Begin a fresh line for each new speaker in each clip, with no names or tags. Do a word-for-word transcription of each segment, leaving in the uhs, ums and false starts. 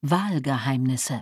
Wahlgeheimnisse.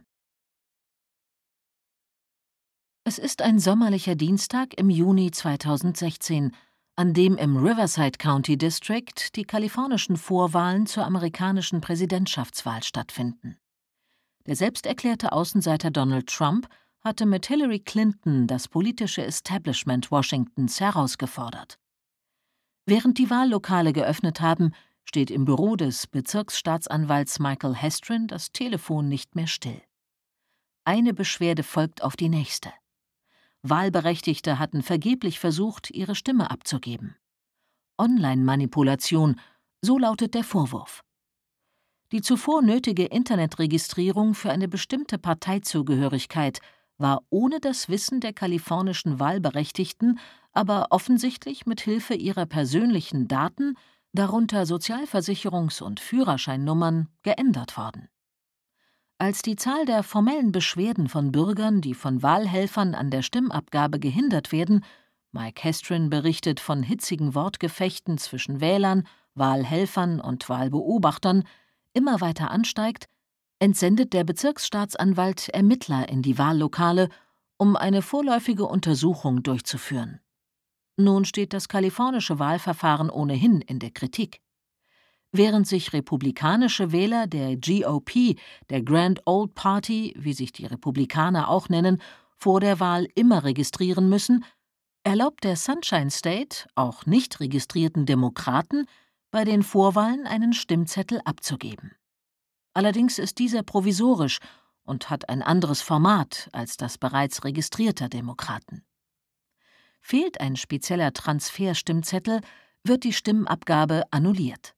Es ist ein sommerlicher Dienstag im Juni zweitausendsechzehn, an dem im Riverside County District die kalifornischen Vorwahlen zur amerikanischen Präsidentschaftswahl stattfinden. Der selbsterklärte Außenseiter Donald Trump hatte mit Hillary Clinton das politische Establishment Washingtons herausgefordert. Während die Wahllokale geöffnet haben, steht im Büro des Bezirksstaatsanwalts Michael Hestrin das Telefon nicht mehr still. Eine Beschwerde folgt auf die nächste. Wahlberechtigte hatten vergeblich versucht, ihre Stimme abzugeben. Online-Manipulation, so lautet der Vorwurf. Die zuvor nötige Internetregistrierung für eine bestimmte Parteizugehörigkeit war ohne das Wissen der kalifornischen Wahlberechtigten, aber offensichtlich mit Hilfe ihrer persönlichen Daten, darunter Sozialversicherungs- und Führerscheinnummern, geändert worden. Als die Zahl der formellen Beschwerden von Bürgern, die von Wahlhelfern an der Stimmabgabe gehindert werden, Mike Hestrin berichtet von hitzigen Wortgefechten zwischen Wählern, Wahlhelfern und Wahlbeobachtern, immer weiter ansteigt, entsendet der Bezirksstaatsanwalt Ermittler in die Wahllokale, um eine vorläufige Untersuchung durchzuführen. Nun steht das kalifornische Wahlverfahren ohnehin in der Kritik. Während sich republikanische Wähler der G O P, der Grand Old Party, wie sich die Republikaner auch nennen, vor der Wahl immer registrieren müssen, erlaubt der Sunshine State auch nicht registrierten Demokraten, bei den Vorwahlen einen Stimmzettel abzugeben. Allerdings ist dieser provisorisch und hat ein anderes Format als das bereits registrierter Demokraten. Fehlt ein spezieller Transferstimmzettel, wird die Stimmabgabe annulliert.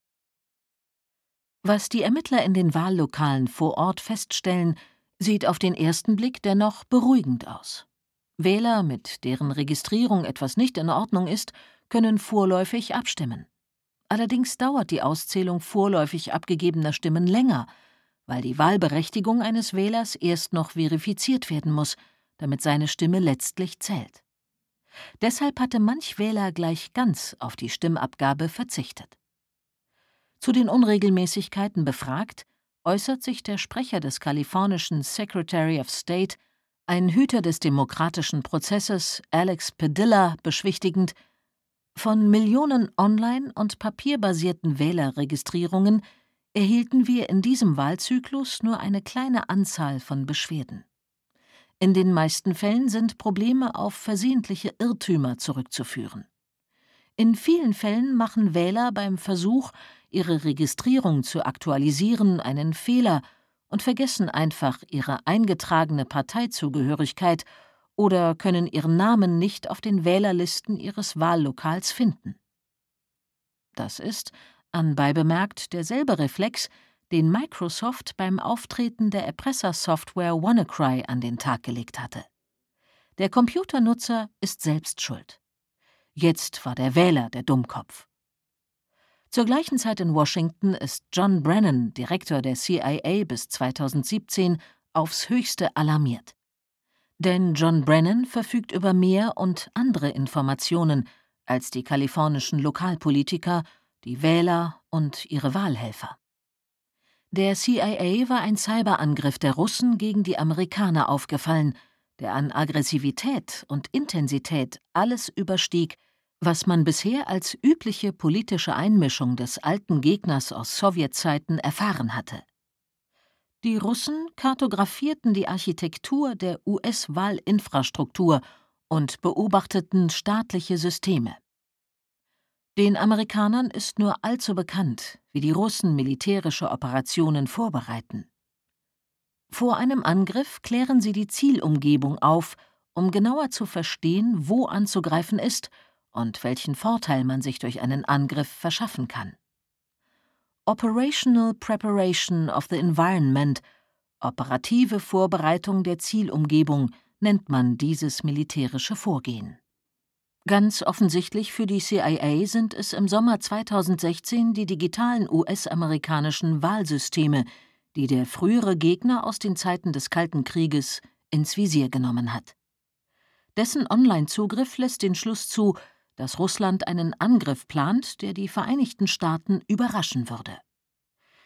Was die Ermittler in den Wahllokalen vor Ort feststellen, sieht auf den ersten Blick dennoch beruhigend aus. Wähler, mit deren Registrierung etwas nicht in Ordnung ist, können vorläufig abstimmen. Allerdings dauert die Auszählung vorläufig abgegebener Stimmen länger, weil die Wahlberechtigung eines Wählers erst noch verifiziert werden muss, damit seine Stimme letztlich zählt. Deshalb hatte manch Wähler gleich ganz auf die Stimmabgabe verzichtet. Zu den Unregelmäßigkeiten befragt, äußert sich der Sprecher des kalifornischen Secretary of State, ein Hüter des demokratischen Prozesses, Alex Padilla, beschwichtigend: Von Millionen online- und papierbasierten Wählerregistrierungen erhielten wir in diesem Wahlzyklus nur eine kleine Anzahl von Beschwerden. In den meisten Fällen sind Probleme auf versehentliche Irrtümer zurückzuführen. In vielen Fällen machen Wähler beim Versuch, ihre Registrierung zu aktualisieren, einen Fehler und vergessen einfach ihre eingetragene Parteizugehörigkeit oder können ihren Namen nicht auf den Wählerlisten ihres Wahllokals finden. Das ist, anbei bemerkt, derselbe Reflex, den Microsoft beim Auftreten der Erpressersoftware WannaCry an den Tag gelegt hatte. Der Computernutzer ist selbst schuld. Jetzt war der Wähler der Dummkopf. Zur gleichen Zeit in Washington ist John Brennan, Direktor der C I A bis zweitausendsiebzehn, aufs Höchste alarmiert. Denn John Brennan verfügt über mehr und andere Informationen als die kalifornischen Lokalpolitiker, die Wähler und ihre Wahlhelfer. Der C I A war ein Cyberangriff der Russen gegen die Amerikaner aufgefallen, der an Aggressivität und Intensität alles überstieg, was man bisher als übliche politische Einmischung des alten Gegners aus Sowjetzeiten erfahren hatte. Die Russen kartografierten die Architektur der U S-Wahlinfrastruktur und beobachteten staatliche Systeme. Den Amerikanern ist nur allzu bekannt, wie die Russen militärische Operationen vorbereiten. Vor einem Angriff klären sie die Zielumgebung auf, um genauer zu verstehen, wo anzugreifen ist und welchen Vorteil man sich durch einen Angriff verschaffen kann. Operational Preparation of the Environment, operative Vorbereitung der Zielumgebung, nennt man dieses militärische Vorgehen. Ganz offensichtlich für die C I A sind es im Sommer zweitausendsechzehn die digitalen U S-amerikanischen Wahlsysteme, die der frühere Gegner aus den Zeiten des Kalten Krieges ins Visier genommen hat. Dessen Online-Zugriff lässt den Schluss zu, dass Russland einen Angriff plant, der die Vereinigten Staaten überraschen würde.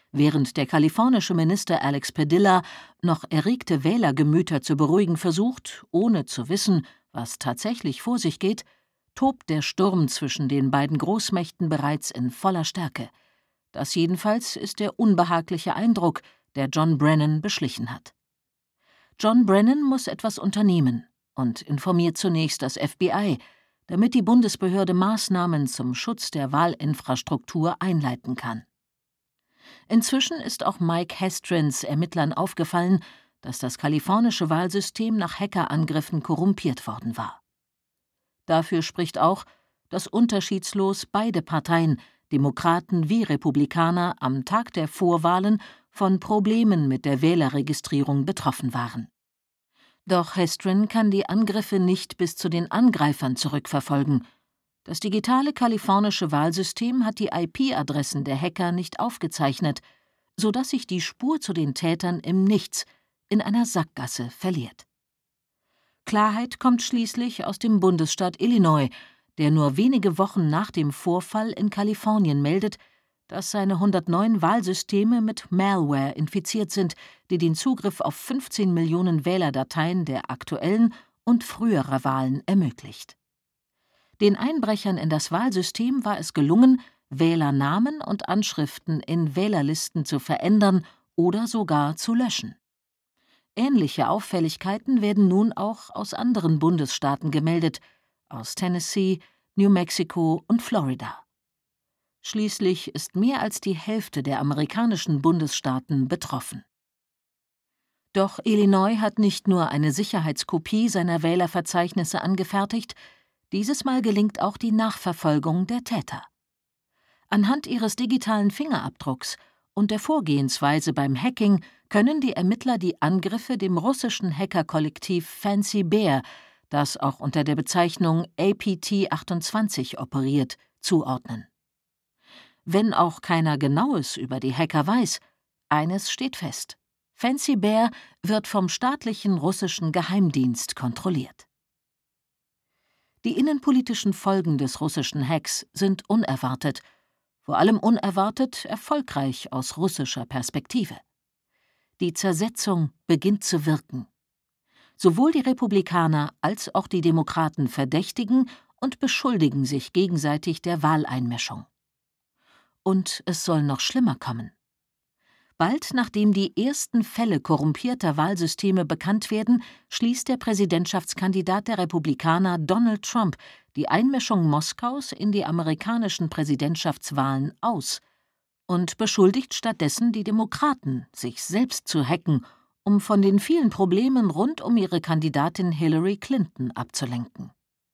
Während der kalifornische Minister Alex Padilla noch erregte Wählergemüter zu beruhigen versucht, ohne zu wissen, was tatsächlich vor sich geht, tobt der Sturm zwischen den beiden Großmächten bereits in voller Stärke. Das jedenfalls ist der unbehagliche Eindruck, der John Brennan beschlichen hat. John Brennan muss etwas unternehmen und informiert zunächst das F B I, damit die Bundesbehörde Maßnahmen zum Schutz der Wahlinfrastruktur einleiten kann. Inzwischen ist auch Mike Hestrins Ermittlern aufgefallen, dass das kalifornische Wahlsystem nach Hackerangriffen korrumpiert worden war. Dafür spricht auch, dass unterschiedslos beide Parteien, Demokraten wie Republikaner, am Tag der Vorwahlen von Problemen mit der Wählerregistrierung betroffen waren. Doch Hestrin kann die Angriffe nicht bis zu den Angreifern zurückverfolgen. Das digitale kalifornische Wahlsystem hat die I P-Adressen der Hacker nicht aufgezeichnet, sodass sich die Spur zu den Tätern im Nichts, in einer Sackgasse, verliert. Klarheit kommt schließlich aus dem Bundesstaat Illinois, der nur wenige Wochen nach dem Vorfall in Kalifornien meldet, dass seine hundertneun Wahlsysteme mit Malware infiziert sind, die den Zugriff auf fünfzehn Millionen Wählerdateien der aktuellen und früherer Wahlen ermöglicht. Den Einbrechern in das Wahlsystem war es gelungen, Wählernamen und Anschriften in Wählerlisten zu verändern oder sogar zu löschen. Ähnliche Auffälligkeiten werden nun auch aus anderen Bundesstaaten gemeldet, aus Tennessee, New Mexico und Florida. Schließlich ist mehr als die Hälfte der amerikanischen Bundesstaaten betroffen. Doch Illinois hat nicht nur eine Sicherheitskopie seiner Wählerverzeichnisse angefertigt, dieses Mal gelingt auch die Nachverfolgung der Täter. Anhand ihres digitalen Fingerabdrucks und der Vorgehensweise beim Hacking können die Ermittler die Angriffe dem russischen Hackerkollektiv Fancy Bear, das auch unter der Bezeichnung A P T achtundzwanzig operiert, zuordnen. Wenn auch keiner Genaues über die Hacker weiß, eines steht fest: Fancy Bear wird vom staatlichen russischen Geheimdienst kontrolliert. Die innenpolitischen Folgen des russischen Hacks sind unerwartet, vor allem unerwartet erfolgreich aus russischer Perspektive. Die Zersetzung beginnt zu wirken. Sowohl die Republikaner als auch die Demokraten verdächtigen und beschuldigen sich gegenseitig der Wahleinmischung. Und es soll noch schlimmer kommen. Bald nachdem die ersten Fälle korrumpierter Wahlsysteme bekannt werden, schließt der Präsidentschaftskandidat der Republikaner Donald Trump die Einmischung Moskaus in die amerikanischen Präsidentschaftswahlen aus und beschuldigt stattdessen die Demokraten, sich selbst zu hacken, um von den vielen Problemen rund um ihre Kandidatin Hillary Clinton abzulenken.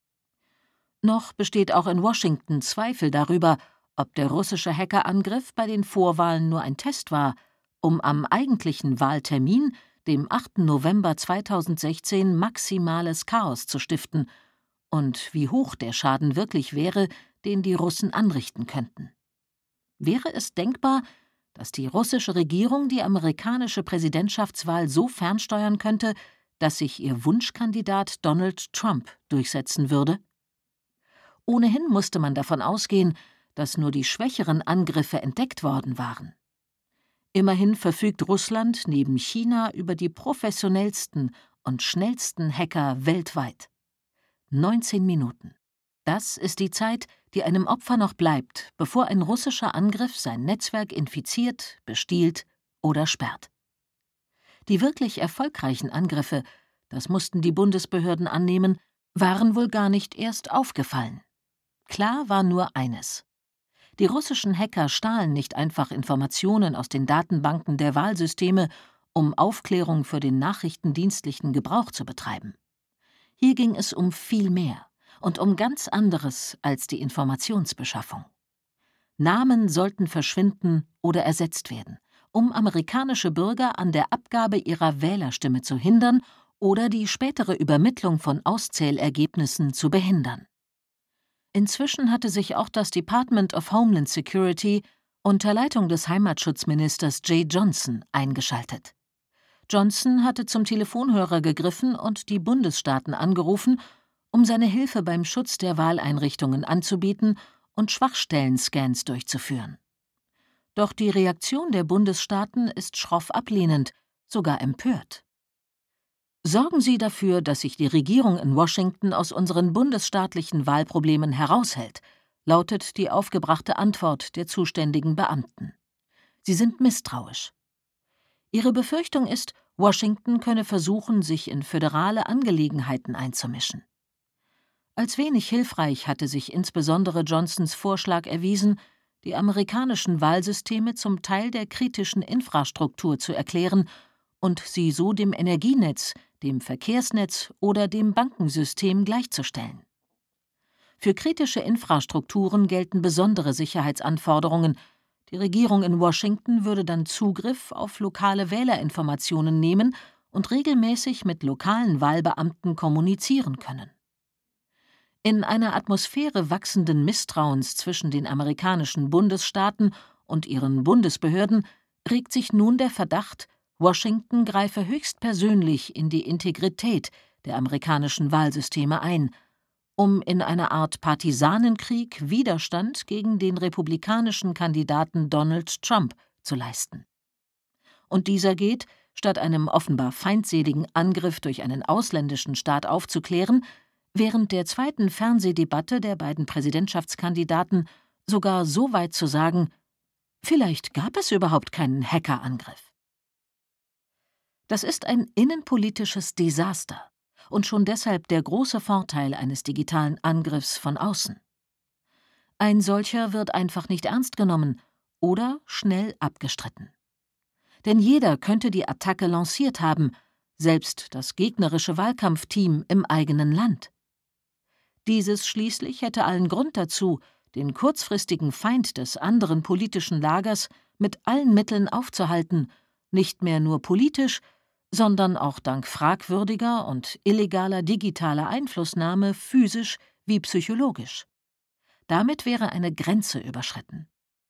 Noch besteht auch in Washington Zweifel darüber, ob der russische Hackerangriff bei den Vorwahlen nur ein Test war, um am eigentlichen Wahltermin, dem achten November zweitausendsechzehn, maximales Chaos zu stiften, und wie hoch der Schaden wirklich wäre, den die Russen anrichten könnten. Wäre es denkbar, dass die russische Regierung die amerikanische Präsidentschaftswahl so fernsteuern könnte, dass sich ihr Wunschkandidat Donald Trump durchsetzen würde? Ohnehin musste man davon ausgehen, dass nur die schwächeren Angriffe entdeckt worden waren. Immerhin verfügt Russland neben China über die professionellsten und schnellsten Hacker weltweit. neunzehn Minuten. Das ist die Zeit, die einem Opfer noch bleibt, bevor ein russischer Angriff sein Netzwerk infiziert, bestiehlt oder sperrt. Die wirklich erfolgreichen Angriffe, das mussten die Bundesbehörden annehmen, waren wohl gar nicht erst aufgefallen. Klar war nur eines: Die russischen Hacker stahlen nicht einfach Informationen aus den Datenbanken der Wahlsysteme, um Aufklärung für den nachrichtendienstlichen Gebrauch zu betreiben. Hier ging es um viel mehr und um ganz anderes als die Informationsbeschaffung. Namen sollten verschwinden oder ersetzt werden, um amerikanische Bürger an der Abgabe ihrer Wählerstimme zu hindern oder die spätere Übermittlung von Auszählergebnissen zu behindern. Inzwischen hatte sich auch das Department of Homeland Security unter Leitung des Heimatschutzministers Jeh Johnson eingeschaltet. Johnson hatte zum Telefonhörer gegriffen und die Bundesstaaten angerufen, um seine Hilfe beim Schutz der Wahleinrichtungen anzubieten und Schwachstellen-Scans durchzuführen. Doch die Reaktion der Bundesstaaten ist schroff ablehnend, sogar empört. Sorgen Sie dafür, dass sich die Regierung in Washington aus unseren bundesstaatlichen Wahlproblemen heraushält, lautet die aufgebrachte Antwort der zuständigen Beamten. Sie sind misstrauisch. Ihre Befürchtung ist, Washington könne versuchen, sich in föderale Angelegenheiten einzumischen. Als wenig hilfreich hatte sich insbesondere Johnsons Vorschlag erwiesen, die amerikanischen Wahlsysteme zum Teil der kritischen Infrastruktur zu erklären und sie so dem Energienetz, dem Verkehrsnetz oder dem Bankensystem gleichzustellen. Für kritische Infrastrukturen gelten besondere Sicherheitsanforderungen. Die Regierung in Washington würde dann Zugriff auf lokale Wählerinformationen nehmen und regelmäßig mit lokalen Wahlbeamten kommunizieren können. In einer Atmosphäre wachsenden Misstrauens zwischen den amerikanischen Bundesstaaten und ihren Bundesbehörden regt sich nun der Verdacht, Washington greife höchstpersönlich in die Integrität der amerikanischen Wahlsysteme ein, um in einer Art Partisanenkrieg Widerstand gegen den republikanischen Kandidaten Donald Trump zu leisten. Und dieser geht, statt einem offenbar feindseligen Angriff durch einen ausländischen Staat aufzuklären, während der zweiten Fernsehdebatte der beiden Präsidentschaftskandidaten sogar so weit zu sagen, vielleicht gab es überhaupt keinen Hackerangriff. Das ist ein innenpolitisches Desaster und schon deshalb der große Vorteil eines digitalen Angriffs von außen. Ein solcher wird einfach nicht ernst genommen oder schnell abgestritten. Denn jeder könnte die Attacke lanciert haben, selbst das gegnerische Wahlkampfteam im eigenen Land. Dieses schließlich hätte allen Grund dazu, den kurzfristigen Feind des anderen politischen Lagers mit allen Mitteln aufzuhalten, nicht mehr nur politisch, sondern auch dank fragwürdiger und illegaler digitaler Einflussnahme physisch wie psychologisch. Damit wäre eine Grenze überschritten.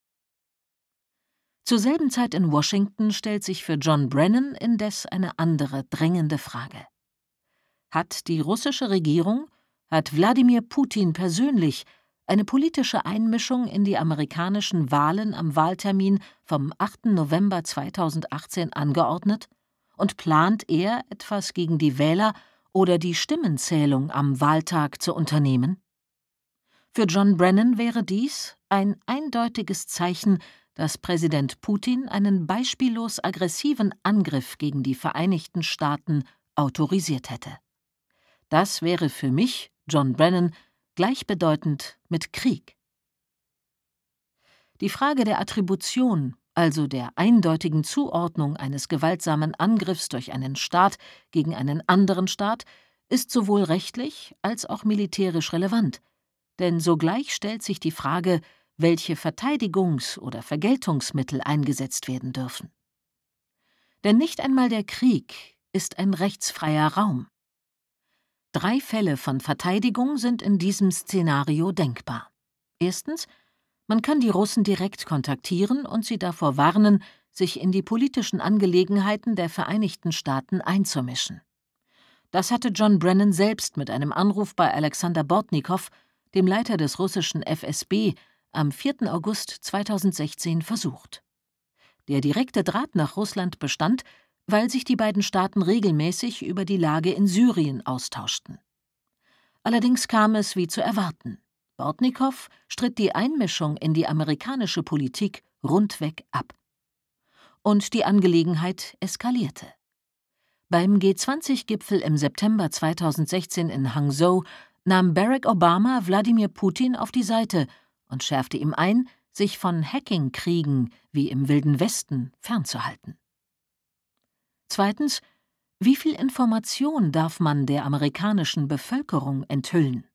Zur selben Zeit in Washington stellt sich für John Brennan indes eine andere drängende Frage. Hat die russische Regierung, hat Wladimir Putin persönlich eine politische Einmischung in die amerikanischen Wahlen am Wahltermin vom achten November zweitausendachtzehn angeordnet und plant er, etwas gegen die Wähler oder die Stimmenzählung am Wahltag zu unternehmen? Für John Brennan wäre dies ein eindeutiges Zeichen, dass Präsident Putin einen beispiellos aggressiven Angriff gegen die Vereinigten Staaten autorisiert hätte. Das wäre für mich, John Brennan, gleichbedeutend mit Krieg. Die Frage der Attribution, also der eindeutigen Zuordnung eines gewaltsamen Angriffs durch einen Staat gegen einen anderen Staat, ist sowohl rechtlich als auch militärisch relevant, denn sogleich stellt sich die Frage, welche Verteidigungs- oder Vergeltungsmittel eingesetzt werden dürfen. Denn nicht einmal der Krieg ist ein rechtsfreier Raum. Drei Fälle von Verteidigung sind in diesem Szenario denkbar. Erstens, man kann die Russen direkt kontaktieren und sie davor warnen, sich in die politischen Angelegenheiten der Vereinigten Staaten einzumischen. Das hatte John Brennan selbst mit einem Anruf bei Alexander Bortnikow, dem Leiter des russischen F S B, am vierten August zweitausendsechzehn versucht. Der direkte Draht nach Russland bestand, weil sich die beiden Staaten regelmäßig über die Lage in Syrien austauschten. Allerdings kam es wie zu erwarten. Bortnikow stritt die Einmischung in die amerikanische Politik rundweg ab. Und die Angelegenheit eskalierte. Beim G zwanzig Gipfel im September zweitausendsechzehn in Hangzhou nahm Barack Obama Wladimir Putin auf die Seite und schärfte ihm ein, sich von Hacking-Kriegen wie im Wilden Westen fernzuhalten. Zweitens, wie viel Information darf man der amerikanischen Bevölkerung enthüllen?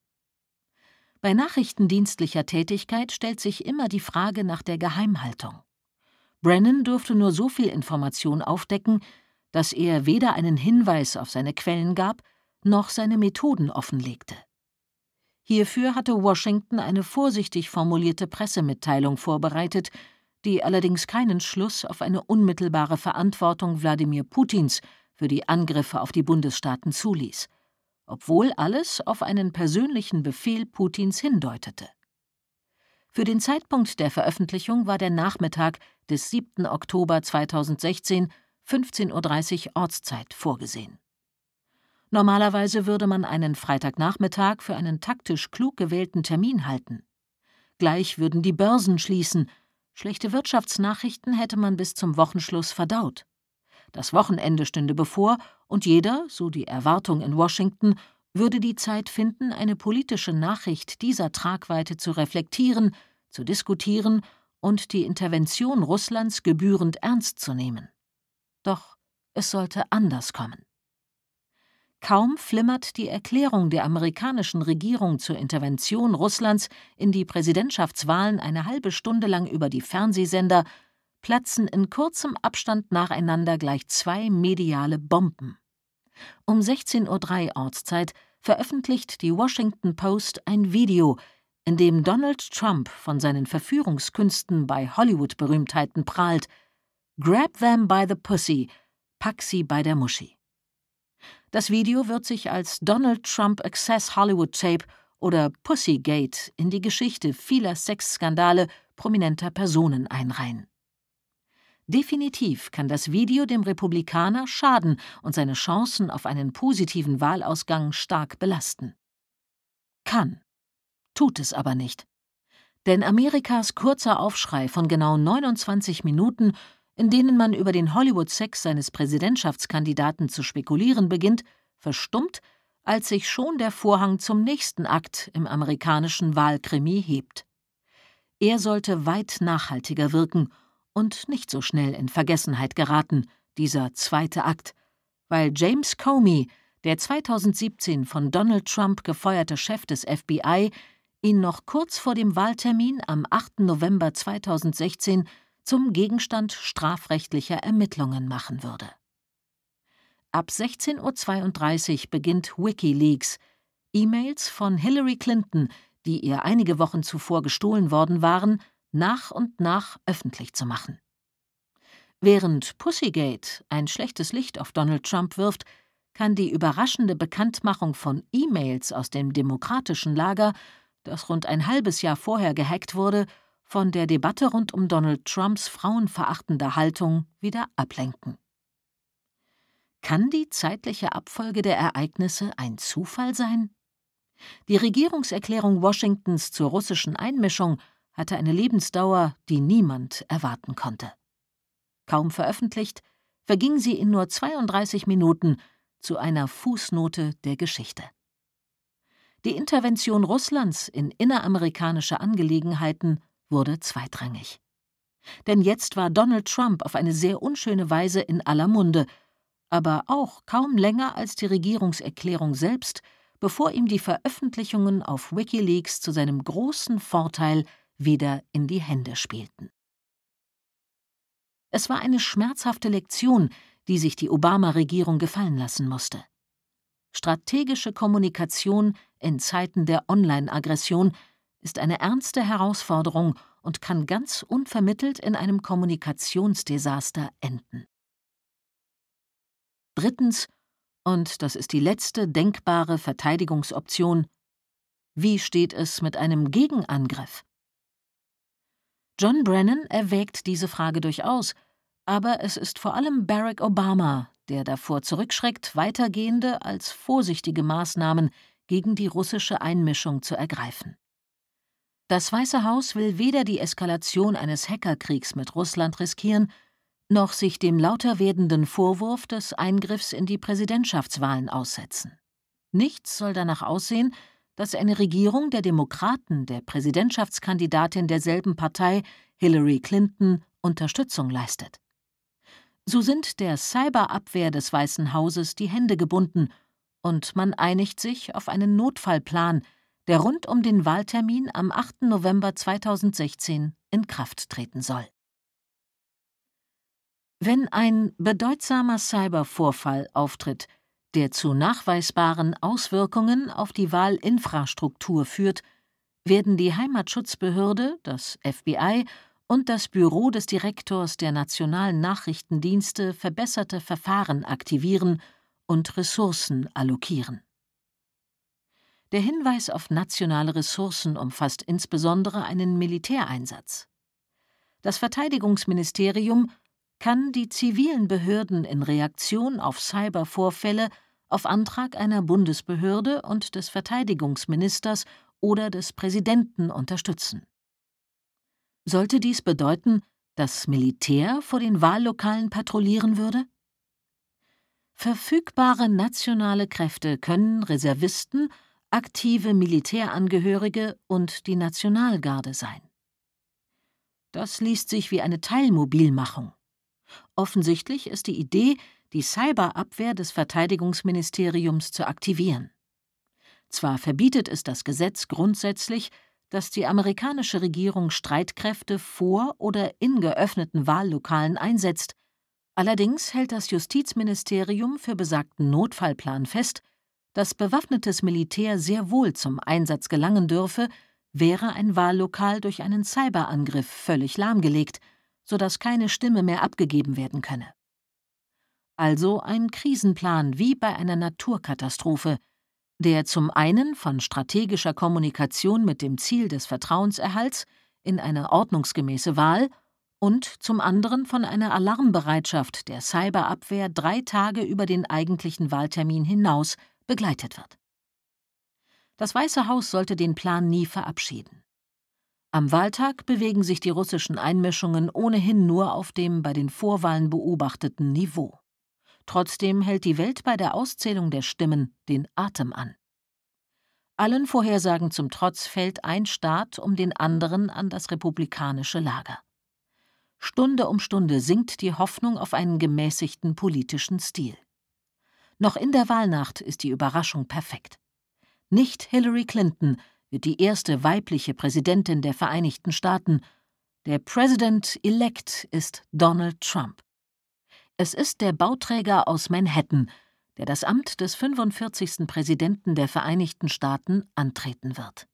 Bei nachrichtendienstlicher Tätigkeit stellt sich immer die Frage nach der Geheimhaltung. Brennan durfte nur so viel Information aufdecken, dass er weder einen Hinweis auf seine Quellen gab, noch seine Methoden offenlegte. Hierfür hatte Washington eine vorsichtig formulierte Pressemitteilung vorbereitet, die allerdings keinen Schluss auf eine unmittelbare Verantwortung Wladimir Putins für die Angriffe auf die Bundesstaaten zuließ, obwohl alles auf einen persönlichen Befehl Putins hindeutete. Für den Zeitpunkt der Veröffentlichung war der Nachmittag des siebten Oktober zweitausendsechzehn, fünfzehn Uhr dreißig Ortszeit, vorgesehen. Normalerweise würde man einen Freitagnachmittag für einen taktisch klug gewählten Termin halten. Gleich würden die Börsen schließen. Schlechte Wirtschaftsnachrichten hätte man bis zum Wochenschluss verdaut. Das Wochenende stünde bevor und jeder, so die Erwartung in Washington, würde die Zeit finden, eine politische Nachricht dieser Tragweite zu reflektieren, zu diskutieren und die Intervention Russlands gebührend ernst zu nehmen. Doch es sollte anders kommen. Kaum flimmert die Erklärung der amerikanischen Regierung zur Intervention Russlands in die Präsidentschaftswahlen eine halbe Stunde lang über die Fernsehsender, platzen in kurzem Abstand nacheinander gleich zwei mediale Bomben. Um sechzehn Uhr drei Ortszeit veröffentlicht die Washington Post ein Video, in dem Donald Trump von seinen Verführungskünsten bei Hollywood-Berühmtheiten prahlt: „Grab them by the pussy, pack sie bei der Muschi." Das Video wird sich als Donald Trump Access Hollywood Tape oder Pussygate in die Geschichte vieler Sexskandale prominenter Personen einreihen. Definitiv kann das Video dem Republikaner schaden und seine Chancen auf einen positiven Wahlausgang stark belasten. Kann, tut es aber nicht. Denn Amerikas kurzer Aufschrei von genau neunundzwanzig Minuten, in denen man über den Hollywood-Sex seines Präsidentschaftskandidaten zu spekulieren beginnt, verstummt, als sich schon der Vorhang zum nächsten Akt im amerikanischen Wahlkrimi hebt. Er sollte weit nachhaltiger wirken und nicht so schnell in Vergessenheit geraten, dieser zweite Akt, weil James Comey, der zweitausendsiebzehn von Donald Trump gefeuerte Chef des F B I, ihn noch kurz vor dem Wahltermin am achten November zweitausendsechzehn zum Gegenstand strafrechtlicher Ermittlungen machen würde. Ab sechzehn Uhr zweiunddreißig beginnt WikiLeaks, E-Mails von Hillary Clinton, die ihr einige Wochen zuvor gestohlen worden waren, nach und nach öffentlich zu machen. Während Pussygate ein schlechtes Licht auf Donald Trump wirft, kann die überraschende Bekanntmachung von E-Mails aus dem demokratischen Lager, das rund ein halbes Jahr vorher gehackt wurde, von der Debatte rund um Donald Trumps frauenverachtende Haltung wieder ablenken. Kann die zeitliche Abfolge der Ereignisse ein Zufall sein? Die Regierungserklärung Washingtons zur russischen Einmischung hatte eine Lebensdauer, die niemand erwarten konnte. Kaum veröffentlicht, verging sie in nur zweiunddreißig Minuten zu einer Fußnote der Geschichte. Die Intervention Russlands in inneramerikanische Angelegenheiten wurde zweitrangig. Denn jetzt war Donald Trump auf eine sehr unschöne Weise in aller Munde, aber auch kaum länger als die Regierungserklärung selbst, bevor ihm die Veröffentlichungen auf WikiLeaks zu seinem großen Vorteil wieder in die Hände spielten. Es war eine schmerzhafte Lektion, die sich die Obama-Regierung gefallen lassen musste. Strategische Kommunikation in Zeiten der Online-Aggression ist eine ernste Herausforderung und kann ganz unvermittelt in einem Kommunikationsdesaster enden. Drittens, und das ist die letzte denkbare Verteidigungsoption: Wie steht es mit einem Gegenangriff? John Brennan erwägt diese Frage durchaus, aber es ist vor allem Barack Obama, der davor zurückschreckt, weitergehende als vorsichtige Maßnahmen gegen die russische Einmischung zu ergreifen. Das Weiße Haus will weder die Eskalation eines Hackerkriegs mit Russland riskieren, noch sich dem lauter werdenden Vorwurf des Eingriffs in die Präsidentschaftswahlen aussetzen. Nichts soll danach aussehen, dass eine Regierung der Demokraten der Präsidentschaftskandidatin derselben Partei, Hillary Clinton, Unterstützung leistet. So sind der Cyberabwehr des Weißen Hauses die Hände gebunden und man einigt sich auf einen Notfallplan, der rund um den Wahltermin am achten November zweitausendsechzehn in Kraft treten soll. Wenn ein bedeutsamer Cybervorfall auftritt, der zu nachweisbaren Auswirkungen auf die Wahlinfrastruktur führt, werden die Heimatschutzbehörde, das F B I und das Büro des Direktors der Nationalen Nachrichtendienste verbesserte Verfahren aktivieren und Ressourcen allokieren. Der Hinweis auf nationale Ressourcen umfasst insbesondere einen Militäreinsatz. Das Verteidigungsministerium kann die zivilen Behörden in Reaktion auf Cybervorfälle auf Antrag einer Bundesbehörde und des Verteidigungsministers oder des Präsidenten unterstützen. Sollte dies bedeuten, dass Militär vor den Wahllokalen patrouillieren würde? Verfügbare nationale Kräfte können Reservisten, aktive Militärangehörige und die Nationalgarde sein. Das liest sich wie eine Teilmobilmachung. Offensichtlich ist die Idee, die Cyberabwehr des Verteidigungsministeriums zu aktivieren. Zwar verbietet es das Gesetz grundsätzlich, dass die amerikanische Regierung Streitkräfte vor oder in geöffneten Wahllokalen einsetzt, allerdings hält das Justizministerium für besagten Notfallplan fest, dass bewaffnetes Militär sehr wohl zum Einsatz gelangen dürfe, wäre ein Wahllokal durch einen Cyberangriff völlig lahmgelegt, sodass keine Stimme mehr abgegeben werden könne. Also ein Krisenplan wie bei einer Naturkatastrophe, der zum einen von strategischer Kommunikation mit dem Ziel des Vertrauenserhalts in eine ordnungsgemäße Wahl und zum anderen von einer Alarmbereitschaft der Cyberabwehr drei Tage über den eigentlichen Wahltermin hinaus begleitet wird. Das Weiße Haus sollte den Plan nie verabschieden. Am Wahltag bewegen sich die russischen Einmischungen ohnehin nur auf dem bei den Vorwahlen beobachteten Niveau. Trotzdem hält die Welt bei der Auszählung der Stimmen den Atem an. Allen Vorhersagen zum Trotz fällt ein Staat um den anderen an das republikanische Lager. Stunde um Stunde sinkt die Hoffnung auf einen gemäßigten politischen Stil. Noch in der Wahlnacht ist die Überraschung perfekt. Nicht Hillary Clinton wird die erste weibliche Präsidentin der Vereinigten Staaten. Der President-elect ist Donald Trump. Es ist der Bauträger aus Manhattan, der das Amt des fünfundvierzigsten Präsidenten der Vereinigten Staaten antreten wird.